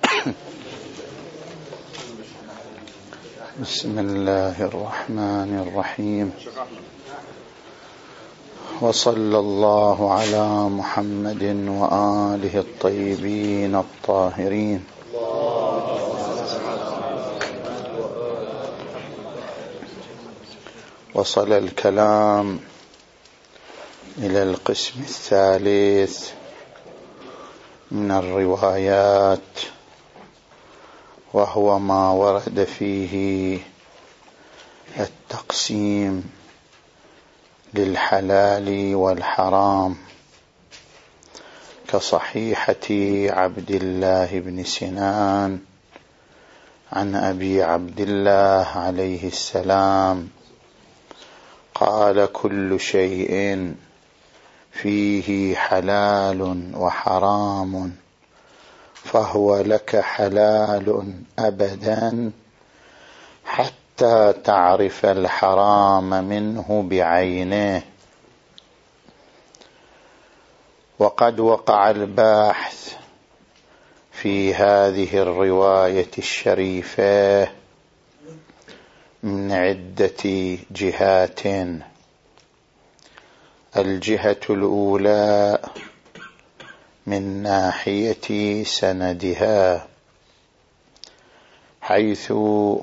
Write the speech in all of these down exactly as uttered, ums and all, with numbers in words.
بسم الله الرحمن الرحيم. وصلى الله على محمد وآله الطيبين الطاهرين. وصل الكلام إلى القسم الثالث من الروايات، وهو ما ورد فيه التقسيم للحلال والحرام، كصحيحة عبد الله بن سنان عن أبي عبد الله عليه السلام قال: كل شيء فيه حلال وحرام فهو لك حلال أبدا حتى تعرف الحرام منه بعينه. وقد وقع الباحث في هذه الرواية الشريفة من عدة جهات. الجهة الأولى من ناحية سندها، حيث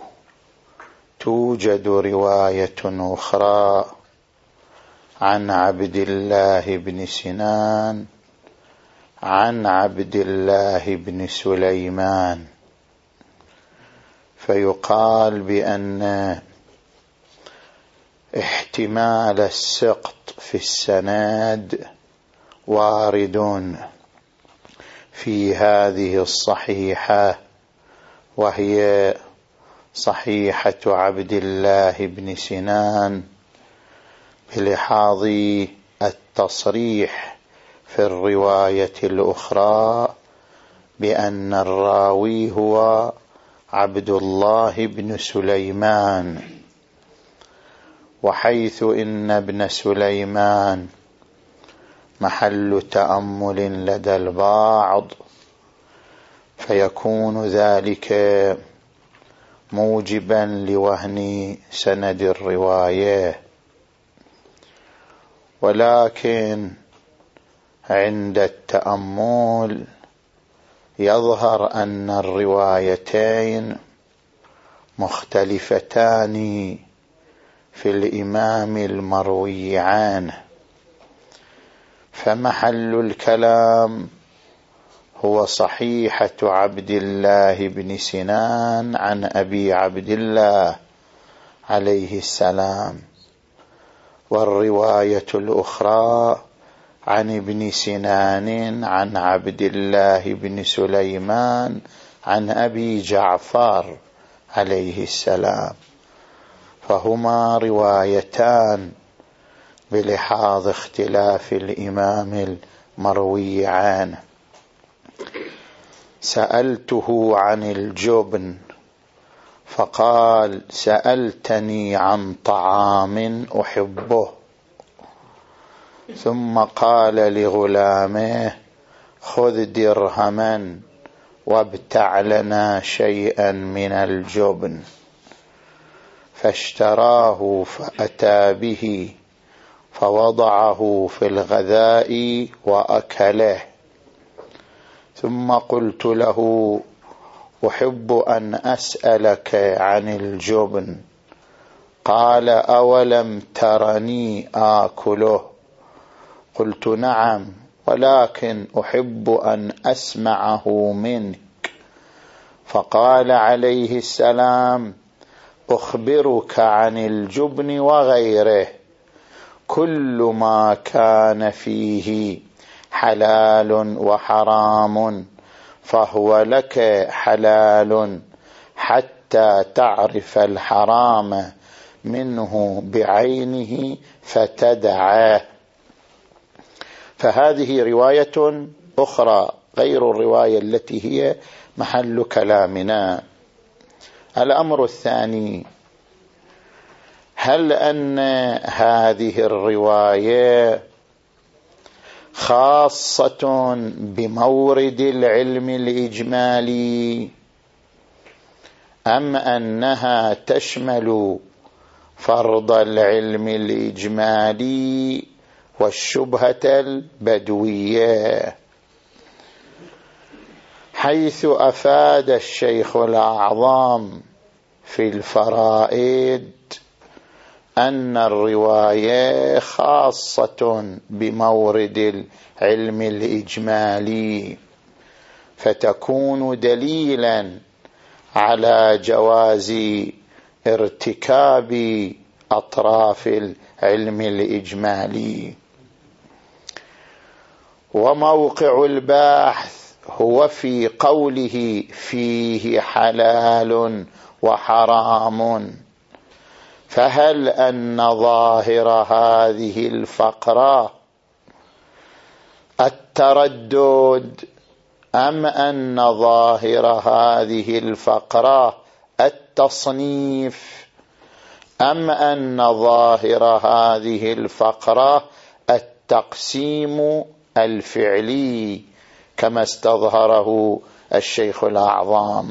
توجد رواية أخرى عن عبد الله بن سنان عن عبد الله بن سليمان، فيقال بأن احتمال السقط في السند وارد في هذه الصحيحة، وهي صحيحة عبد الله بن سنان، بلحاظ التصريح في الرواية الأخرى بأن الراوي هو عبد الله بن سليمان، وحيث إن ابن سليمان محل تأمل لدى البعض، فيكون ذلك موجبا لوهن سند الرواية. ولكن عند التأمل يظهر أن الروايتين مختلفتان في الإمام المروي عنه، فمحل الكلام هو صحيحة عبد الله بن سنان عن أبي عبد الله عليه السلام، والرواية الأخرى عن ابن سنان عن عبد الله بن سليمان عن أبي جعفر عليه السلام، فهما روايتان بلحاظ اختلاف الإمام المروي عنه. سألته عن الجبن فقال: سألتني عن طعام أحبه، ثم قال لغلامه: خذ درهما وابتع لنا شيئا من الجبن، فاشتراه فأتى به فوضعه في الغذاء وأكله، ثم قلت له: أحب أن أسألك عن الجبن. قال: أولم ترني آكله؟ قلت: نعم، ولكن أحب أن أسمعه منك. فقال عليه السلام: أخبرك عن الجبن وغيره، كل ما كان فيه حلال وحرام فهو لك حلال حتى تعرف الحرام منه بعينه فتدعه. فهذه رواية أخرى غير الرواية التي هي محل كلامنا. الأمر الثاني: هل أن هذه الرواية خاصة بمورد العلم الإجمالي أم أنها تشمل فرض العلم الإجمالي والشبهة البدوية؟ حيث أفاد الشيخ الأعظم في الفرائد أن الرواية خاصة بمورد العلم الإجمالي، فتكون دليلا على جواز ارتكاب أطراف العلم الإجمالي. وموقع البحث هو في قوله فيه حلال وحرام، فهل أن ظاهر هذه الفقرة التردد أم أن ظاهر هذه الفقرة التصنيف أم أن ظاهر هذه الفقرة التقسيم الفعلي كما استظهره الشيخ الأعظم؟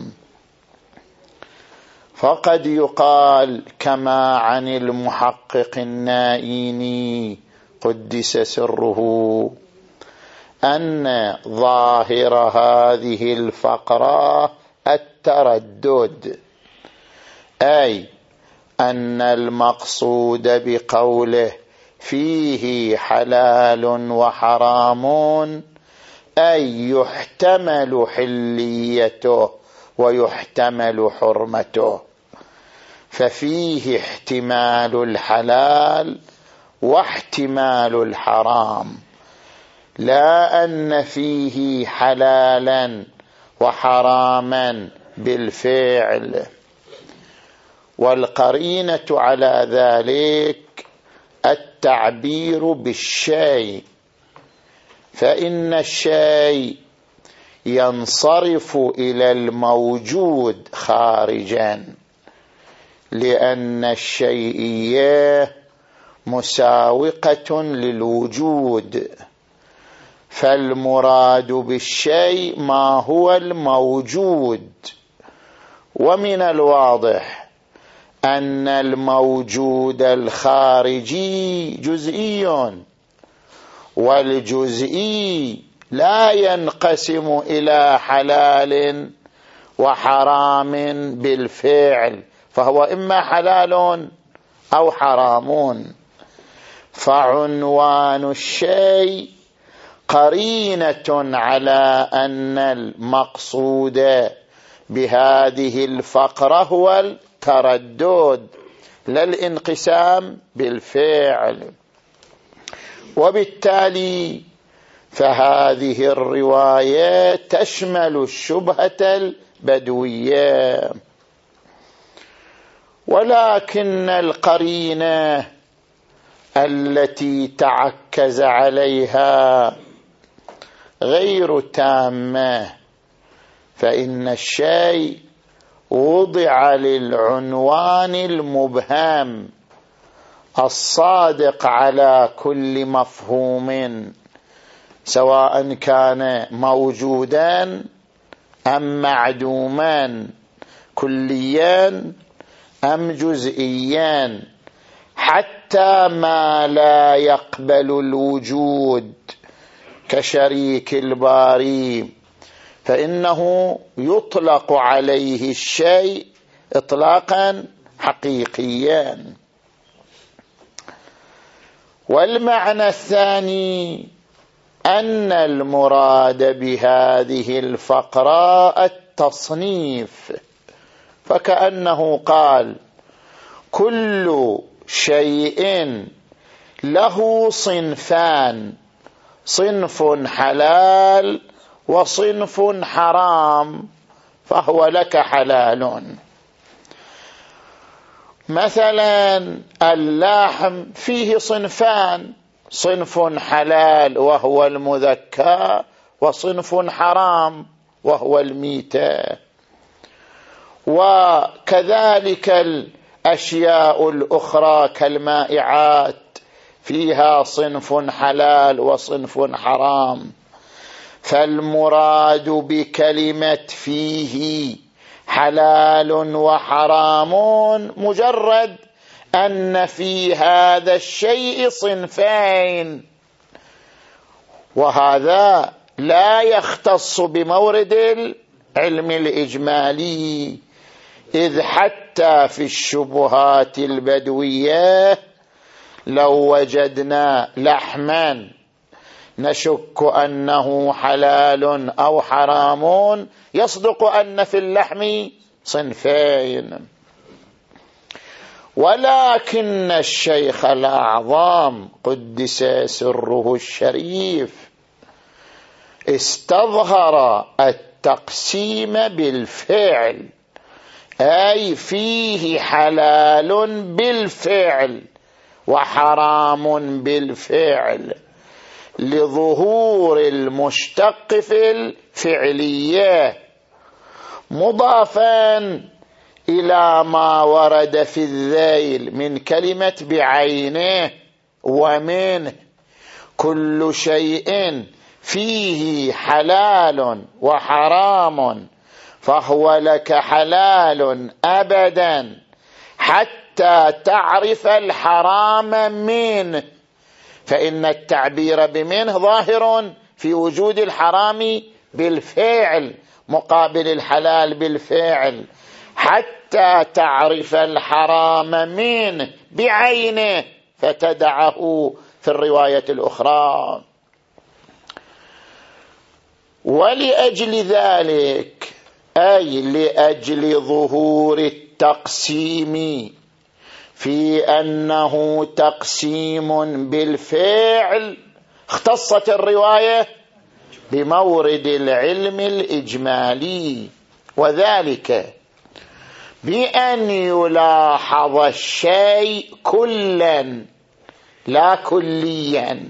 فقد يقال كما عن المحقق النائيني قدس سره أن ظاهر هذه الفقرة التردد، أي أن المقصود بقوله فيه حلال وحرام أي يحتمل حليته ويحتمل حرمته، ففيه احتمال الحلال واحتمال الحرام، لا أن فيه حلالا وحراما بالفعل. والقرينة على ذلك التعبير بالشيء، فإن الشيء ينصرف إلى الموجود خارجا، لأن الشيئية مساوقة للوجود، فالمراد بالشيء ما هو الموجود. ومن الواضح أن الموجود الخارجي جزئي، والجزئي لا ينقسم إلى حلال وحرام بالفعل، فهو إما حلال أو حرام. فعنوان الشيء قرينة على أن المقصود بهذه الفقرة هو التردد لا الانقسام بالفعل. وبالتالي فهذه الرواية تشمل الشبهة البدوية، ولكن القرينة التي تعكز عليها غير تامة، فإن الشيء وضع للعنوان المبهم الصادق على كل مفهوم، سواء كان موجودا أم معدوما، كليا أم جزئيا، حتى ما لا يقبل الوجود كشريك الباري، فإنه يطلق عليه الشيء إطلاقا حقيقيا. والمعنى الثاني أن المراد بهذه الفقرة التصنيف، فكأنه قال كل شيء له صنفان، صنف حلال وصنف حرام، فهو لك حلال. مثلا اللحم فيه صنفان، صنف حلال وهو المذكى، وصنف حرام وهو الميتة. وكذلك الأشياء الأخرى كالمائعات فيها صنف حلال وصنف حرام، فالمراد بكلمة فيه حلال وحرام مجرد أن في هذا الشيء صنفين، وهذا لا يختص بمورد العلم الإجمالي، إذ حتى في الشبهات البدوية لو وجدنا لحما نشك أنه حلال أو حرام يصدق أن في اللحم صنفين. ولكن الشيخ الأعظم قدس سره الشريف استظهر التقسيم بالفعل، أي فيه حلال بالفعل وحرام بالفعل، لظهور المشتق في الفعلية، مضافا إلى ما ورد في الذيل من كلمة بعينه ومنه. كل شيء فيه حلال وحرام فهو لك حلال أبدا حتى تعرف الحرام منه، فإن التعبير بمنه ظاهر في وجود الحرام بالفعل مقابل الحلال بالفعل، حتى تعرف الحرام منه بعينه فتدعه في الرواية الأخرى. ولأجل ذلك، أي لأجل ظهور التقسيم في أنه تقسيم بالفعل، اختصت الرواية بمورد العلم الإجمالي، وذلك بأن يلاحظ الشيء كلا لا كليا،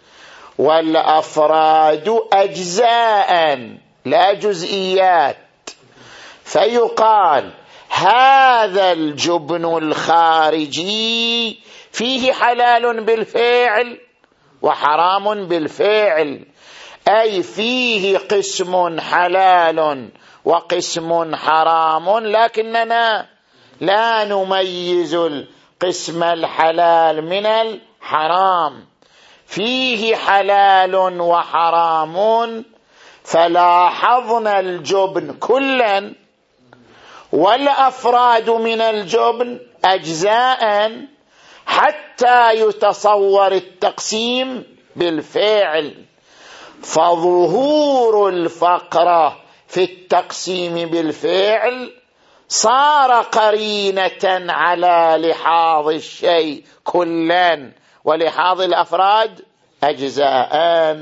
والأفراد أجزاء لا جزئيات، فيقال هذا الجبن الخارجي فيه حلال بالفعل وحرام بالفعل، أي فيه قسم حلال وقسم حرام، لكننا لا نميز القسم الحلال من الحرام، فيه حلال وحرام، فلاحظنا الجبن كلا والأفراد من الجبن أجزاء حتى يتصور التقسيم بالفعل، فظهور الفقرة في التقسيم بالفعل صار قرينة على لحاظ الشيء كلا ولحاظ الأفراد أجزاء.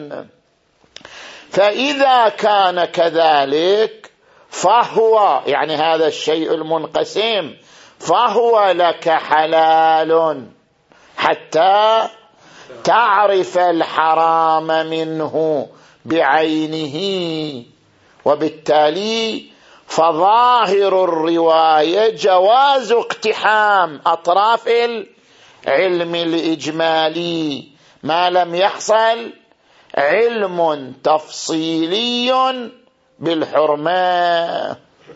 فإذا كان كذلك فهو يعني هذا الشيء المنقسم فهو لك حلال حتى تعرف الحرام منه بعينه، وبالتالي فظاهر الرواية جواز اقتحام أطراف العلم الإجمالي ما لم يحصل علم تفصيلي بالحرمة.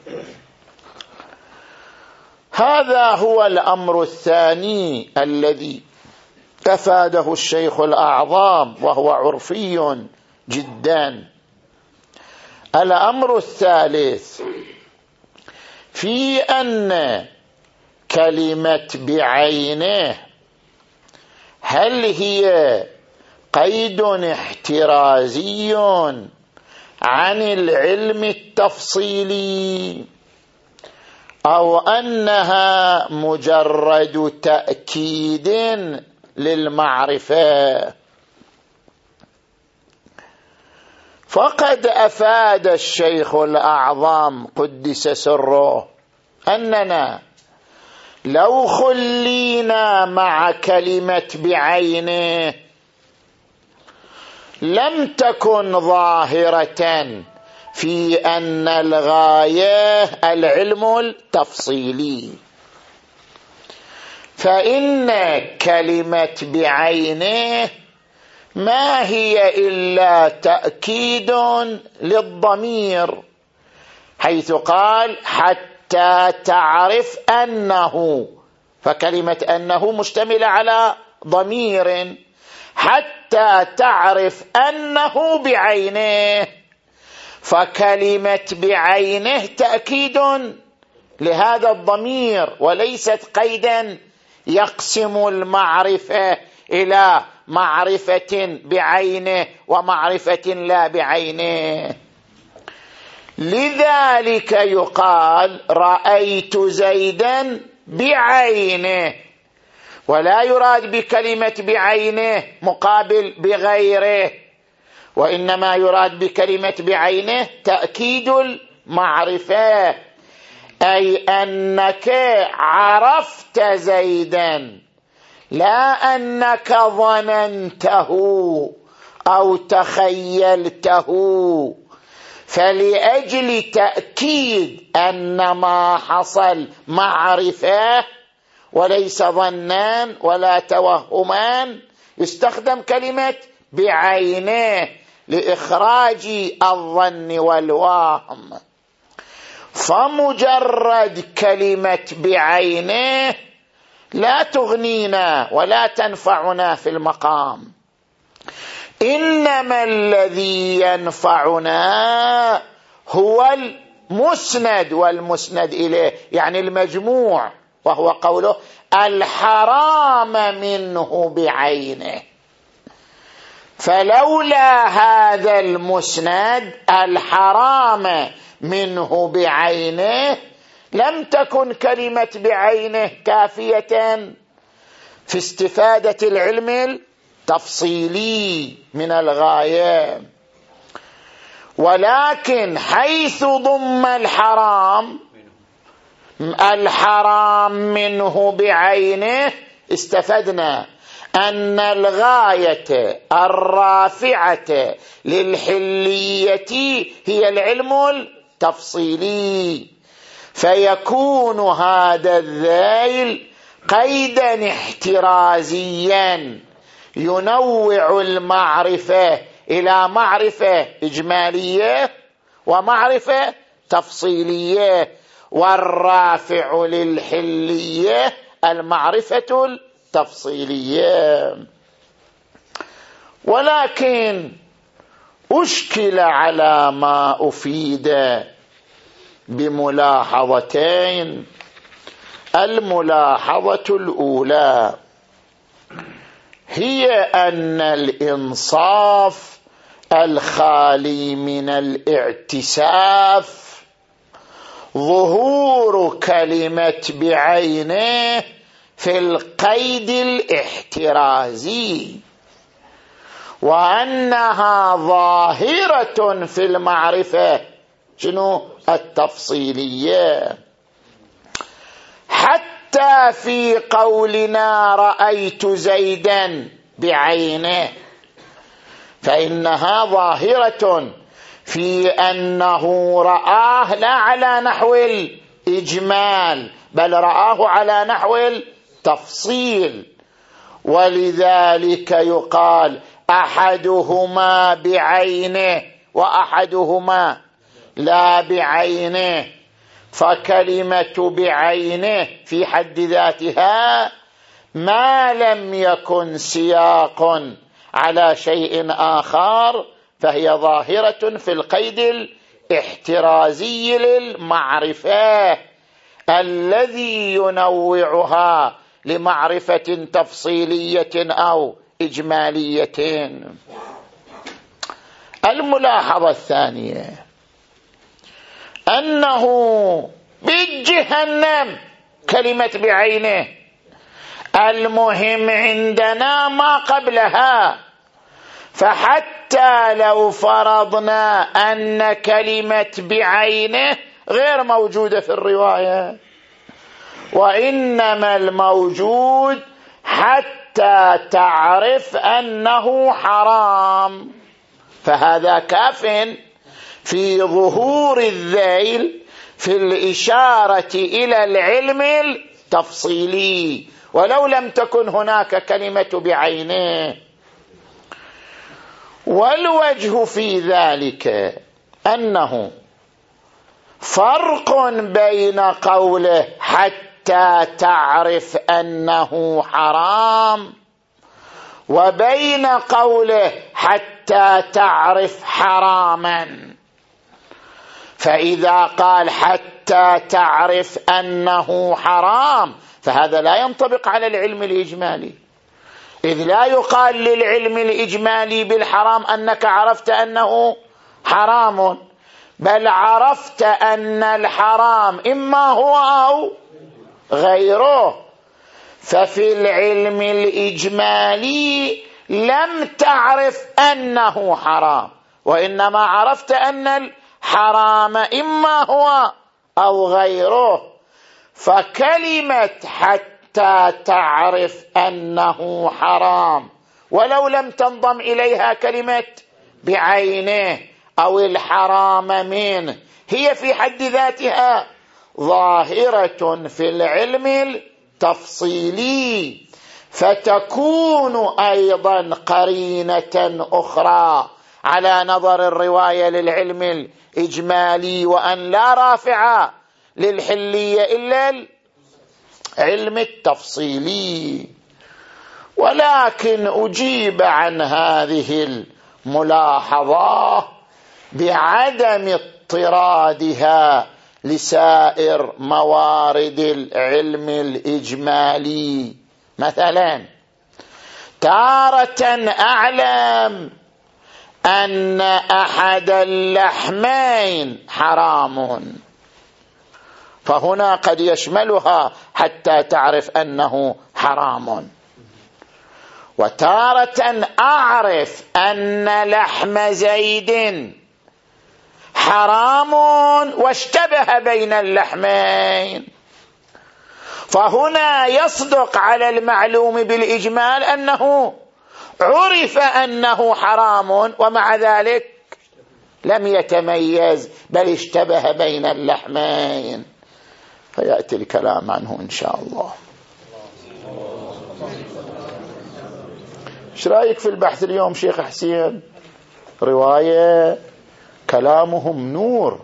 هذا هو الأمر الثاني الذي أفاده الشيخ الأعظم وهو عرفي جدا. الأمر الثالث في أن كلمة بعينه هل هي قيد احترازي عن العلم التفصيلي أو أنها مجرد تأكيد للمعرفة؟ فقد أفاد الشيخ الأعظم قدس سره أننا لو خلينا مع كلمة بعينه لم تكن ظاهرة في أن الغاية العلم التفصيلي، فإن كلمة بعينه ما هي إلا تأكيد للضمير، حيث قال حتى تعرف أنه، فكلمة أنه مشتملة على ضمير، حتى تعرف أنه بعينه، فكلمة بعينه تأكيد لهذا الضمير وليست قيدا يقسم المعرفة إلى معرفة بعينه ومعرفة لا بعينه. لذلك يقال رأيت زيدا بعينه، ولا يراد بكلمة بعينه مقابل بغيره، وإنما يراد بكلمة بعينه تأكيد المعرفة، أي أنك عرفت زيدا، لا أنك ظننته أو تخيلته. فلأجل تأكيد أن ما حصل معرفة وليس ظنان ولا توهمان يستخدم كلمة بعينه لإخراج الظن والوهم. فمجرد كلمة بعينه لا تغنينا ولا تنفعنا في المقام، إنما الذي ينفعنا هو المسند والمسند إليه، يعني المجموع، وهو قوله الحرام منه بعينه. فلولا هذا المسند الحرام منه بعينه لم تكن كلمة بعينه كافية في استفادة العلم التفصيلي من الغاية، ولكن حيث ضم الحرام الحرام منه بعينه استفدنا أن الغاية الرافعة للحلية هي العلم التفصيلي، فيكون هذا الذيل قيدا احترازيا ينوع المعرفة إلى معرفة إجمالية ومعرفة تفصيلية، والرافع للحلية المعرفة التفصيلية. ولكن أشكل على ما أفيد بملاحظتين. الملاحظة الأولى هي أن الإنصاف الخالي من الاعتساف ظهور كلمة بعينه في القيد الاحترازي، وأنها ظاهرة في المعرفة شنو التفصيلية، حتى في قولنا رأيت زيدا بعينه فإنها ظاهرة في أنه رآه لا على نحو الإجمال بل رآه على نحو التفصيل، ولذلك يقال أحدهما بعينه وأحدهما لا بعينه. فكلمة بعينه في حد ذاتها ما لم يكن سياق على شيء آخر فهي ظاهرة في القيد الاحترازي للمعرفة الذي ينوعها لمعرفة تفصيلية أو إجمالية. الملاحظة الثانية أنه بجهنم كلمة بعينه المهم عندنا ما قبلها، فحتى لو فرضنا أن كلمة بعينه غير موجودة في الرواية، وإنما الموجود حتى تعرف أنه حرام، فهذا كاف في ظهور الذيل في الإشارة إلى العلم التفصيلي، ولو لم تكن هناك كلمة بعينه. والوجه في ذلك أنه فرق بين قوله حتى تعرف أنه حرام وبين قوله حتى تعرف حراما. فإذا قال حتى تعرف أنه حرام فهذا لا ينطبق على العلم الإجمالي، إذ لا يقال للعلم الإجمالي بالحرام أنك عرفت أنه حرام، بل عرفت أن الحرام إما هو أو غيره. ففي العلم الإجمالي لم تعرف أنه حرام، وإنما عرفت أن الحرام إما هو أو غيره. فكلمة حتى تعرف أنه حرام ولو لم تنضم إليها كلمة بعينه أو الحرام منه هي في حد ذاتها ظاهرة في العلم التفصيلي، فتكون أيضا قرينة أخرى على نظر الرواية للعلم الإجمالي، وأن لا رافع للحلية إلا العلم التفصيلي. ولكن أجيب عن هذه الملاحظة بعدم اضطرادها لسائر موارد العلم الإجمالي. مثلا تارة أعلم أن أحد اللحمين حرام، فهنا قد يشملها حتى تعرف أنه حرام. وتارة أعرف أن لحم زيد حرام واشتبه بين اللحمين، فهنا يصدق على المعلوم بالإجمال أنه عرف أنه حرام ومع ذلك لم يتميز بل اشتبه بين اللحمين، فيأتي الكلام عنه إن شاء الله. ايش رايك في البحث اليوم شيخ حسين؟ رواية كلامهم نور،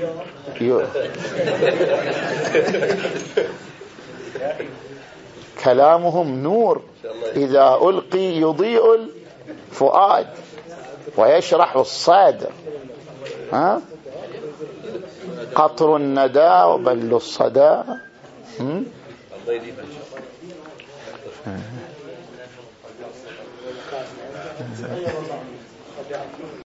كلامهم نور إذا ألقي يضيء الفؤاد ويشرح الصادر. ها؟ قطر الندى وبل الصدى.